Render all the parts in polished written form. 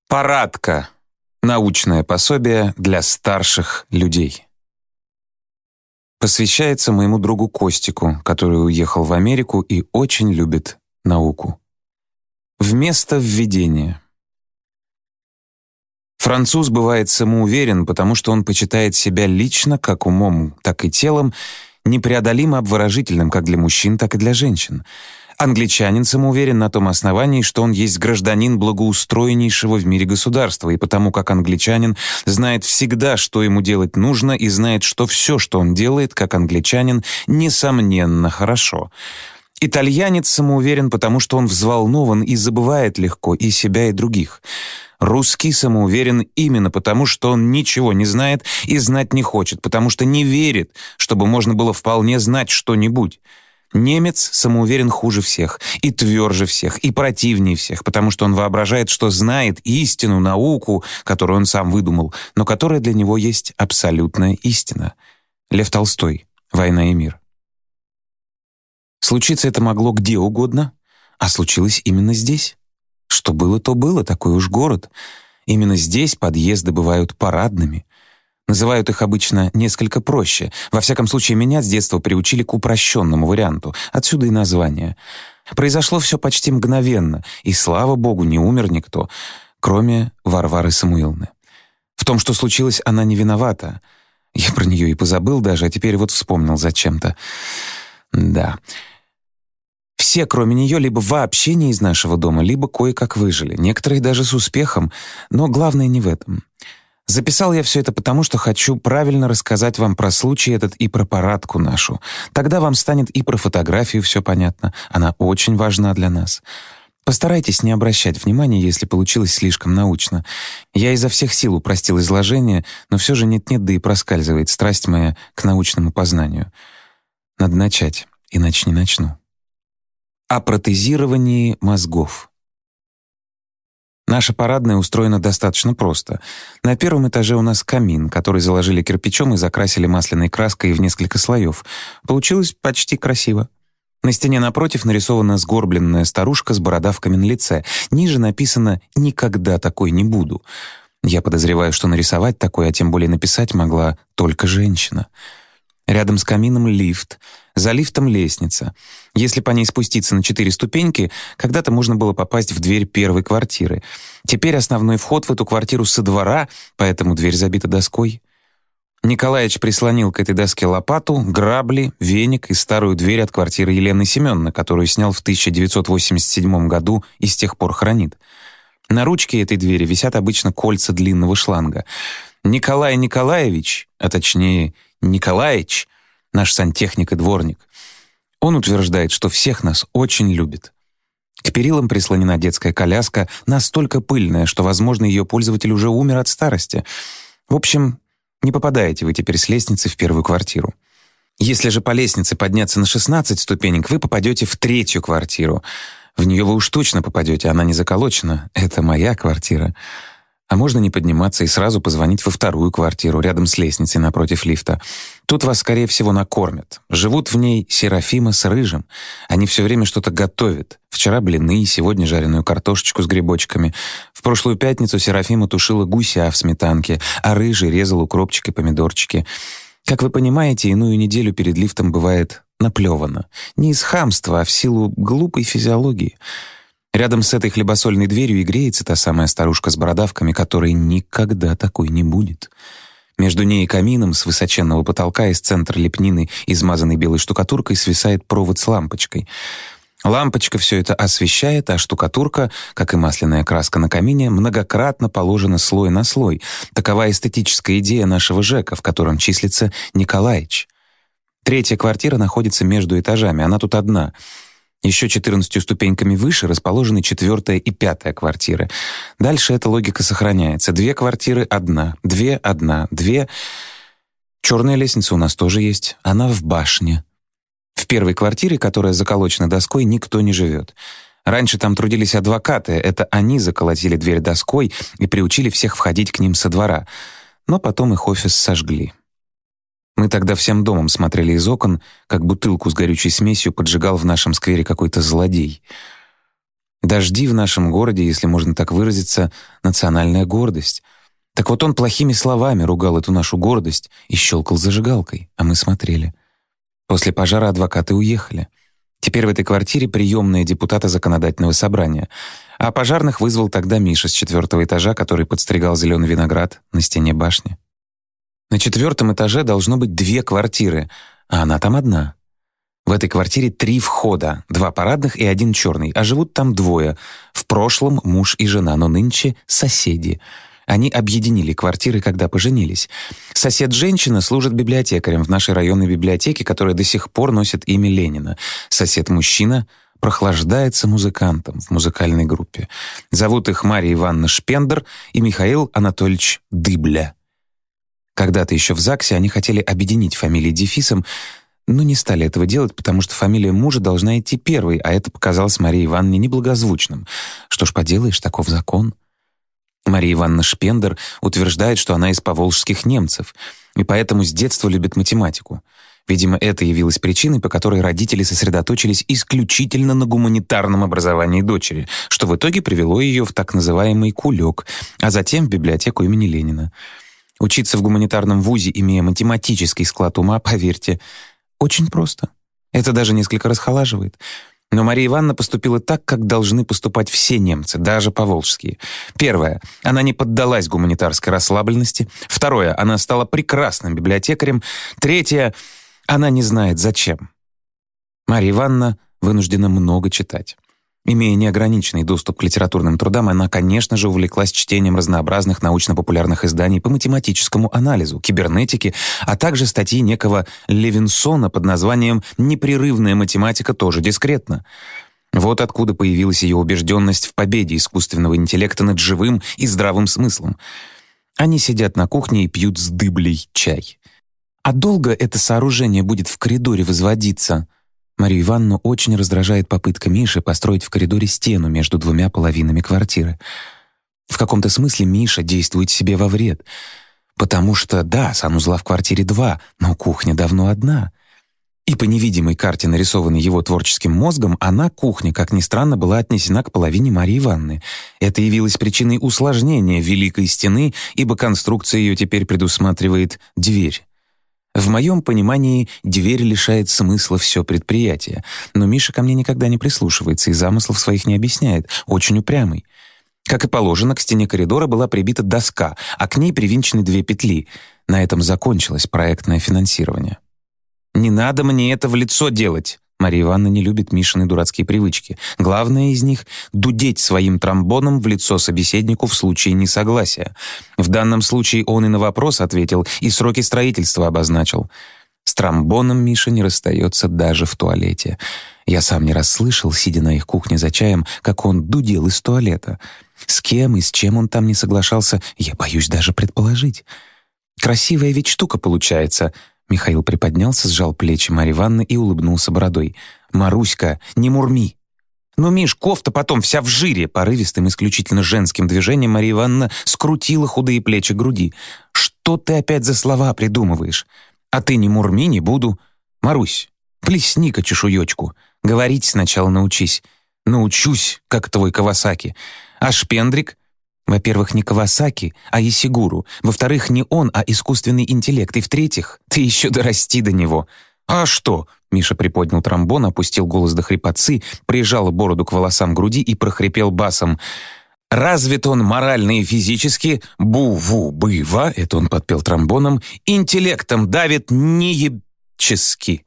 Парадка. Научное пособие для старших людей. Посвящается моему другу Костику, который уехал в Америку и очень любит науку. Вместо введения. Француз бывает самоуверен, потому что он почитает себя лично, как умом, так и телом, непреодолимо обворожительным как для мужчин, так и для женщин. Англичанин самоуверен на том основании, что он есть гражданин благоустроеннейшего в мире государства, и потому как англичанин знает всегда, что ему делать нужно, и знает, что все, что он делает, как англичанин, несомненно хорошо. Итальянец самоуверен, потому что он взволнован и забывает легко и себя, и других. Русский самоуверен именно потому, что он ничего не знает и знать не хочет, потому что не верит, чтобы можно было вполне знать что-нибудь. Немец самоуверен хуже всех, и тверже всех, и противнее всех, потому что он воображает, что знает истину, науку, которую он сам выдумал, но которая для него есть абсолютная истина. Лев Толстой. «Война и мир». Случиться это могло где угодно, а случилось именно здесь. Что было, то было, такой уж город. Именно здесь подъезды бывают парадными. Называют их обычно несколько проще. Во всяком случае, меня с детства приучили к упрощенному варианту. Отсюда и название. Произошло все почти мгновенно, и, слава богу, не умер никто, кроме Варвары Самуиловны. В том, что случилось, она не виновата. Я про нее и позабыл даже, а теперь вот вспомнил зачем-то. Да. Все, кроме нее, либо вообще не из нашего дома, либо кое-как выжили. Некоторые даже с успехом, но главное не в этом. Записал я все это потому, что хочу правильно рассказать вам про случай этот и про парадку нашу. Тогда вам станет и про фотографию все понятно. Она очень важна для нас. Постарайтесь не обращать внимания, если получилось слишком научно. Я изо всех сил упростил изложение, но все же нет-нет, да и проскальзывает страсть моя к научному познанию. Надо начать, иначе не начну. О протезировании мозгов. Наша парадная устроена достаточно просто. На первом этаже у нас камин, который заложили кирпичом и закрасили масляной краской в несколько слоев. Получилось почти красиво. На стене напротив нарисована сгорбленная старушка с бородавками на лице. Ниже написано «Никогда такой не буду». Я подозреваю, что нарисовать такое, а тем более написать могла только женщина. Рядом с камином лифт, за лифтом лестница. Если по ней спуститься на 4 ступеньки, когда-то можно было попасть в дверь первой квартиры. Теперь основной вход в эту квартиру со двора, поэтому дверь забита доской. Николаич прислонил к этой доске лопату, грабли, веник и старую дверь от квартиры Елены Семеновны, которую снял в 1987 году и с тех пор хранит. На ручке этой двери висят обычно кольца длинного шланга. Николай Николаевич, а точнее Николаич, наш сантехник и дворник, он утверждает, что всех нас очень любит. К перилам прислонена детская коляска, настолько пыльная, что, возможно, ее пользователь уже умер от старости. В общем, не попадаете вы теперь с лестницы в первую квартиру. Если же по лестнице подняться на 16 ступенек, вы попадете в третью квартиру. В нее вы уж точно попадете, она не заколочена. Это моя квартира. А можно не подниматься и сразу позвонить во вторую квартиру, рядом с лестницей напротив лифта. Тут вас, скорее всего, накормят. Живут в ней Серафима с Рыжим. Они все время что-то готовят. Вчера блины, сегодня жареную картошечку с грибочками. В прошлую пятницу Серафима тушила гуся в сметанке, а Рыжий резал укропчик и помидорчики. Как вы понимаете, иную неделю перед лифтом бывает наплевано. Не из хамства, а в силу глупой физиологии. Рядом с этой хлебосольной дверью и греется та самая старушка с бородавками, которой никогда такой не будет. Между ней и камином с высоченного потолка из центра лепнины, измазанной белой штукатуркой, свисает провод с лампочкой. Лампочка все это освещает, а штукатурка, как и масляная краска на камине, многократно положена слой на слой. Такова эстетическая идея нашего ЖЭКа, в котором числится Николаич. Третья квартира находится между этажами, она тут одна. Еще 14 ступеньками выше расположены 4-я и 5-я квартиры. Дальше эта логика сохраняется. 2 квартиры — одна, 2 — одна, 2... Черная лестница у нас тоже есть. Она в башне. В первой квартире, которая заколочена доской, никто не живет. Раньше там трудились адвокаты. Это они заколотили дверь доской и приучили всех входить к ним со двора. Но потом их офис сожгли. Мы тогда всем домом смотрели из окон, как бутылку с горючей смесью поджигал в нашем сквере какой-то злодей. Дожди в нашем городе, если можно так выразиться, национальная гордость. Так вот он плохими словами ругал эту нашу гордость и щелкал зажигалкой, а мы смотрели. После пожара адвокаты уехали. Теперь в этой квартире приемная депутата законодательного собрания. А пожарных вызвал тогда Миша с 4-го этажа, который подстригал зеленый виноград на стене башни. На 4-м этаже должно быть 2 квартиры, а она там одна. В этой квартире 3 входа, 2 парадных и 1 черный, а живут там 2. В прошлом муж и жена, но нынче соседи. Они объединили квартиры, когда поженились. Сосед-женщина служит библиотекарем в нашей районной библиотеке, которая до сих пор носит имя Ленина. Сосед-мужчина прохлаждается музыкантом в музыкальной группе. Зовут их Мария Ивановна Шпендер и Михаил Анатольевич Дыбля. Когда-то еще в ЗАГСе они хотели объединить фамилии дефисом, но не стали этого делать, потому что фамилия мужа должна идти первой, а это показалось Марии Ивановне неблагозвучным. Что ж поделаешь, таков закон. Мария Ивановна Шпендер утверждает, что она из поволжских немцев, и поэтому с детства любит математику. Видимо, это явилось причиной, по которой родители сосредоточились исключительно на гуманитарном образовании дочери, что в итоге привело ее в так называемый кулек, а затем в библиотеку имени Ленина. Учиться в гуманитарном вузе, имея математический склад ума, поверьте, очень просто. Это даже несколько расхолаживает. Но Мария Ивановна поступила так, как должны поступать все немцы, даже поволжские. Первое. Она не поддалась гуманитарской расслабленности. Второе. Она стала прекрасным библиотекарем. Третье. Она не знает, зачем. Мария Ивановна вынуждена много читать. Имея неограниченный доступ к литературным трудам, она, конечно же, увлеклась чтением разнообразных научно-популярных изданий по математическому анализу, кибернетике, а также статьи некого Левинсона под названием «Непрерывная математика тоже дискретна». Вот откуда появилась ее убежденность в победе искусственного интеллекта над живым и здравым смыслом. Они сидят на кухне и пьют с Дыблей чай. А долго это сооружение будет в коридоре возводиться? Марию Ивановну очень раздражает попытка Миши построить в коридоре стену между 2 половинами квартиры. В каком-то смысле Миша действует себе во вред. Потому что, да, санузла в квартире 2, но кухня давно одна. И по невидимой карте, нарисованной его творческим мозгом, она, кухня, как ни странно, была отнесена к половине Марии Ивановны. Это явилось причиной усложнения Великой Стены, ибо конструкция ее теперь предусматривает дверь. В моем понимании, дверь лишает смысла все предприятие, но Миша ко мне никогда не прислушивается и замыслов своих не объясняет, очень упрямый. Как и положено, к стене коридора была прибита доска, а к ней привинчены 2 петли. На этом закончилось проектное финансирование. «Не надо мне это в лицо делать!» Мария Ивановна не любит Мишины дурацкие привычки. Главное из них — дудеть своим тромбоном в лицо собеседнику в случае несогласия. В данном случае он и на вопрос ответил, и сроки строительства обозначил. С тромбоном Миша не расстается даже в туалете. Я сам не раз слышал, сидя на их кухне за чаем, как он дудел из туалета. С кем и с чем он там не соглашался, я боюсь даже предположить. Красивая ведь штука получается — Михаил приподнялся, сжал плечи Марьи Ивановны и улыбнулся бородой. «Маруська, не мурми!» «Ну, Миш, кофта потом вся в жире!» Порывистым, исключительно женским движением Марья Ивановна скрутила худые плечи груди. «Что ты опять за слова придумываешь? А ты не мурми, не буду. Марусь, плесни-ка чешуечку. Говорить сначала научись. Научусь, как твой Кавасаки. А Шпендрик? Во-первых, не Кавасаки, а Исигуру. Во-вторых, не он, а искусственный интеллект. И в-третьих, ты еще дорасти до него. А что?» Миша приподнял тромбон, опустил голос до хрипотцы, прижал бороду к волосам груди и прохрипел басом. «Развит он морально и физически, бу-ву-бы-ва», это он подпел тромбоном, «интеллектом давит неебчески».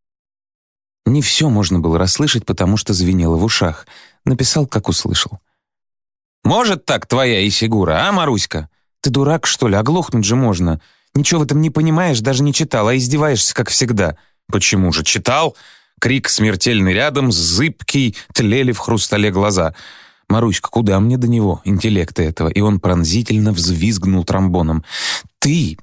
Не все можно было расслышать, потому что звенело в ушах. Написал, как услышал. «Может так твоя Исигура, а, Маруська? Ты дурак, что ли? Оглохнуть же можно. Ничего в этом не понимаешь, даже не читал, а издеваешься, как всегда». «Почему же читал?» Крик смертельный рядом, зыбкий, тлели в хрустале глаза. «Маруська, куда мне до него, интеллекта этого?» И он пронзительно взвизгнул тромбоном. «Ты!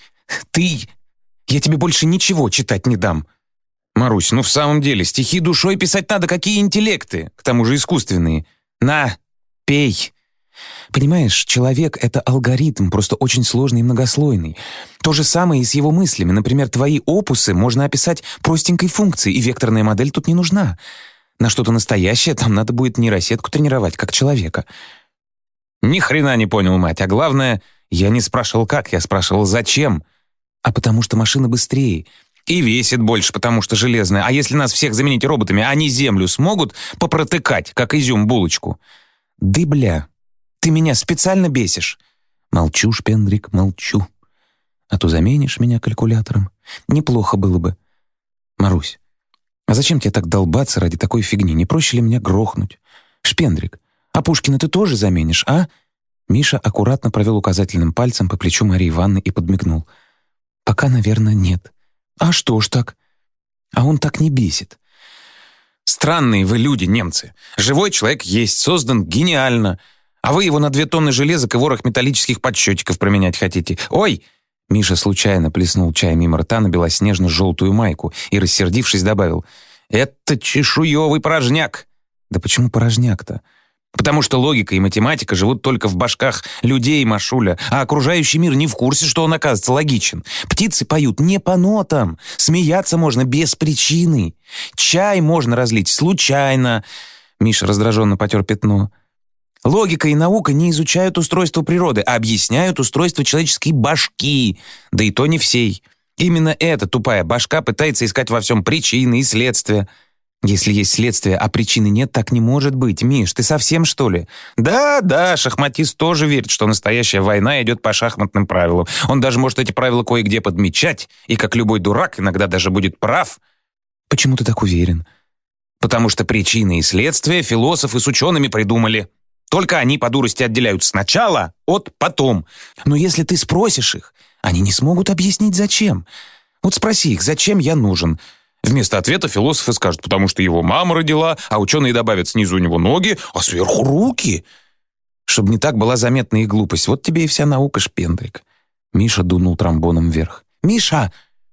Я тебе больше ничего читать не дам!» «Марусь, ну в самом деле, стихи душой писать надо, какие интеллекты, к тому же искусственные. На, пей!» Понимаешь, человек — это алгоритм, просто очень сложный и многослойный. То же самое и с его мыслями. Например, твои опусы можно описать простенькой функцией, и векторная модель тут не нужна. На что-то настоящее там надо будет нейросетку тренировать, как человека. Ни хрена не понял, мать. А главное, я не спрашивал как, я спрашивал зачем. А потому что машина быстрее. И весит больше, потому что железная. А если нас всех заменить роботами, они землю смогут попротыкать, как изюм булочку? Дыбля, ты меня специально бесишь. Молчу, Шпендрик, молчу. А то заменишь меня калькулятором. Неплохо было бы. Марусь, а зачем тебе так долбаться ради такой фигни? Не проще ли меня грохнуть? Шпендрик, а Пушкина ты тоже заменишь, а? Миша аккуратно провел указательным пальцем по плечу Марии Ивановны и подмигнул. Пока, наверное, нет. А что ж так? А он так не бесит. Странные вы люди, немцы. Живой человек есть, создан гениально. А вы его на 2 тонны железок и ворох металлических подсчетиков променять хотите. Ой! Миша случайно плеснул чай мимо рта на белоснежно-желтую майку и, рассердившись, добавил: «Это чешуевый порожняк». Да почему порожняк-то? Потому что логика и математика живут только в башках людей, Машуля, а окружающий мир не в курсе, что он, оказывается, логичен. Птицы поют не по нотам, смеяться можно без причины. Чай можно разлить случайно. Миша раздраженно потер пятно. Логика и наука не изучают устройство природы, а объясняют устройство человеческой башки, да и то не всей. Именно эта тупая башка пытается искать во всем причины и следствия. Если есть следствие, а причины нет, так не может быть. Миш, ты совсем, что ли? Да, шахматист тоже верит, что настоящая война идет по шахматным правилам. Он даже может эти правила кое-где подмечать, и, как любой дурак, иногда даже будет прав. Почему ты так уверен? Потому что причины и следствия философы с учеными придумали. Только они по дурости отделяют сначала от потом. Но если ты спросишь их, они не смогут объяснить, зачем. Вот спроси их, зачем я нужен. Вместо ответа философы скажут, потому что его мама родила, а ученые добавят снизу у него ноги, а сверху руки. Чтобы не так была заметна их глупость. Вот тебе и вся наука, Шпендрик. Миша дунул тромбоном вверх. «Миша!»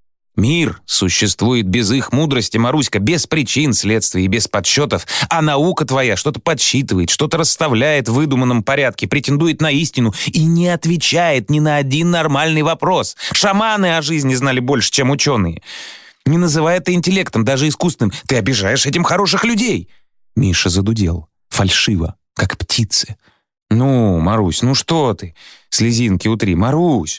Мир существует без их мудрости, Маруська, без причин, следствий и без подсчетов, а наука твоя что-то подсчитывает, что-то расставляет в выдуманном порядке, претендует на истину и не отвечает ни на один нормальный вопрос. Шаманы о жизни знали больше, чем ученые. Не называй это интеллектом, даже искусственным. Ты обижаешь этим хороших людей. Миша задудел. Фальшиво, как птицы. Ну, Марусь, ну что ты? Слезинки утри. Марусь,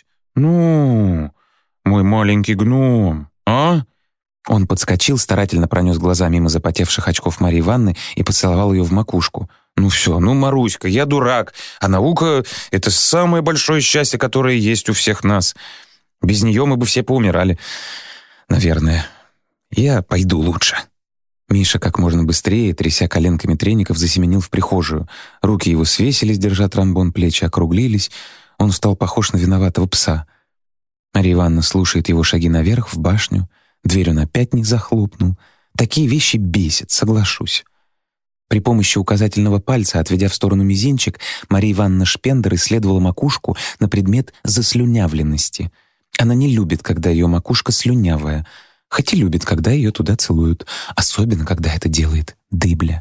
ну... «Мой маленький гном, а?» Он подскочил, старательно пронес глаза мимо запотевших очков Марии Ивановны и поцеловал ее в макушку. «Ну все, ну, Маруська, я дурак, а наука — это самое большое счастье, которое есть у всех нас. Без нее мы бы все поумирали. Наверное. Я пойду лучше». Миша как можно быстрее, тряся коленками треников, засеменил в прихожую. Руки его свесились, держа тромбон, плечи округлились. Он стал похож на виноватого пса. Мария Ивановна слушает его шаги наверх, в башню. Дверь он опять не захлопнул. Такие вещи бесят, соглашусь. При помощи указательного пальца, отведя в сторону мизинчик, Мария Ивановна Шпендер исследовала макушку на предмет заслюнявленности. Она не любит, когда ее макушка слюнявая, хоть и любит, когда ее туда целуют, особенно, когда это делает Дыбля.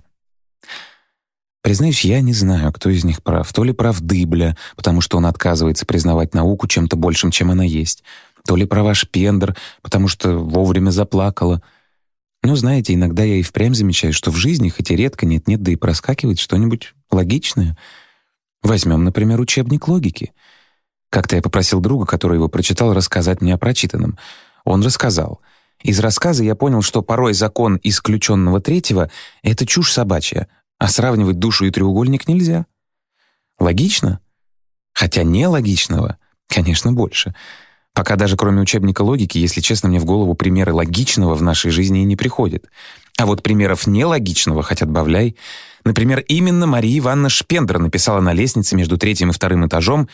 Признаюсь, я не знаю, кто из них прав. То ли прав Дыбля, потому что он отказывается признавать науку чем-то большим, чем она есть. То ли права Шпендер, потому что вовремя заплакала. Но, знаете, иногда я и впрямь замечаю, что в жизни, хоть и редко, нет-нет, да и проскакивает что-нибудь логичное. Возьмем, например, учебник логики. Как-то я попросил друга, который его прочитал, рассказать мне о прочитанном. Он рассказал. Из рассказа я понял, что порой закон исключенного третьего — это чушь собачья, а сравнивать душу и треугольник нельзя. Логично? Хотя нелогичного, конечно, больше. Пока даже кроме учебника логики, если честно, мне в голову примеры логичного в нашей жизни и не приходят. А вот примеров нелогичного хоть отбавляй. Например, именно Мария Ивановна Шпендер написала на лестнице между 3-м и 2-м этажом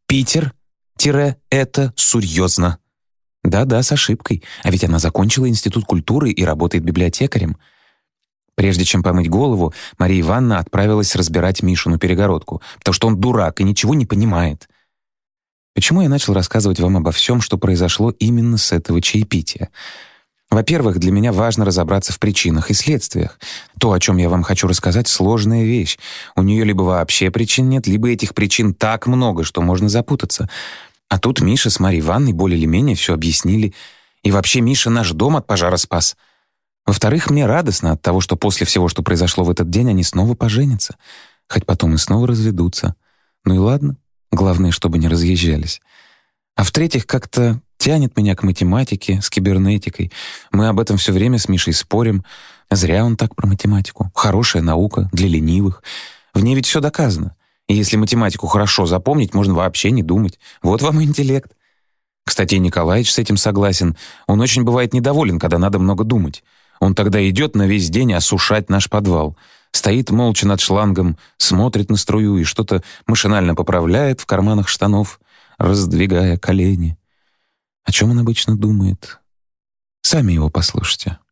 «Питер-это серьезно». Да-да, с ошибкой. А ведь она закончила институт культуры и работает библиотекарем. Прежде чем помыть голову, Мария Ивановна отправилась разбирать Мишину перегородку, потому что он дурак и ничего не понимает. Почему я начал рассказывать вам обо всем, что произошло именно с этого чаепития? Во-первых, для меня важно разобраться в причинах и следствиях. То, о чем я вам хочу рассказать, сложная вещь. У нее либо вообще причин нет, либо этих причин так много, что можно запутаться. А тут Миша с Марией Ивановной более или менее все объяснили. И вообще Миша наш дом от пожара спас. Во-вторых, мне радостно от того, что после всего, что произошло в этот день, они снова поженятся, хоть потом и снова разведутся. Ну и ладно, главное, чтобы не разъезжались. А в-третьих, как-то тянет меня к математике, с кибернетикой. Мы об этом все время с Мишей спорим. Зря он так про математику. Хорошая наука для ленивых. В ней ведь все доказано. И если математику хорошо запомнить, можно вообще не думать. Вот вам и интеллект. Кстати, Николаевич с этим согласен. Он очень бывает недоволен, когда надо много думать. Он тогда идет на весь день осушать наш подвал. Стоит молча над шлангом, смотрит на струю и что-то машинально поправляет в карманах штанов, раздвигая колени. О чем он обычно думает? Сами его послушайте.